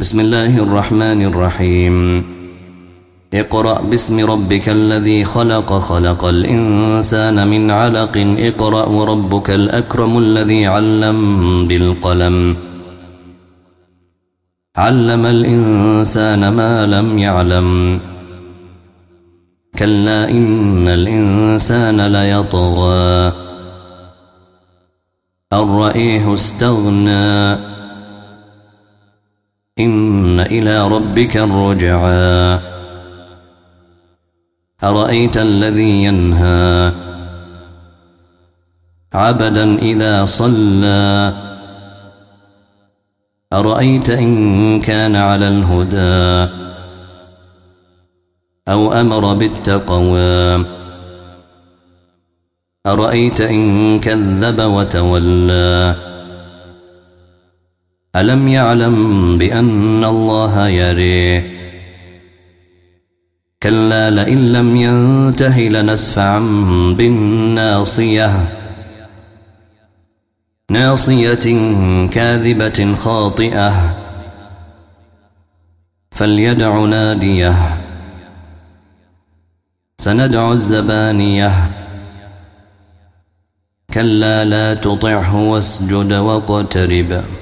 بسم الله الرحمن الرحيم. اقرأ باسم ربك الذي خلق. خلق الإنسان من علق. اقرأ وربك الأكرم الذي علم بالقلم علم الإنسان ما لم يعلم. كلا إن الإنسان ليطغى أن رآه استغنى. إن إلى ربك الرجعى. أرأيت الذي ينهى عبدا إذا صلى. أرأيت إن كان على الهدى أو أمر بالتقوى. أرأيت إن كذب وتولى. ألم يعلم بأن الله يريه. كلا لئن لم ينته لنسفعا بالناصية. ناصية كاذبة خاطئة. فليدع ناديه. سندع الزبانية. كلا لا تطعه واسجد واقترب.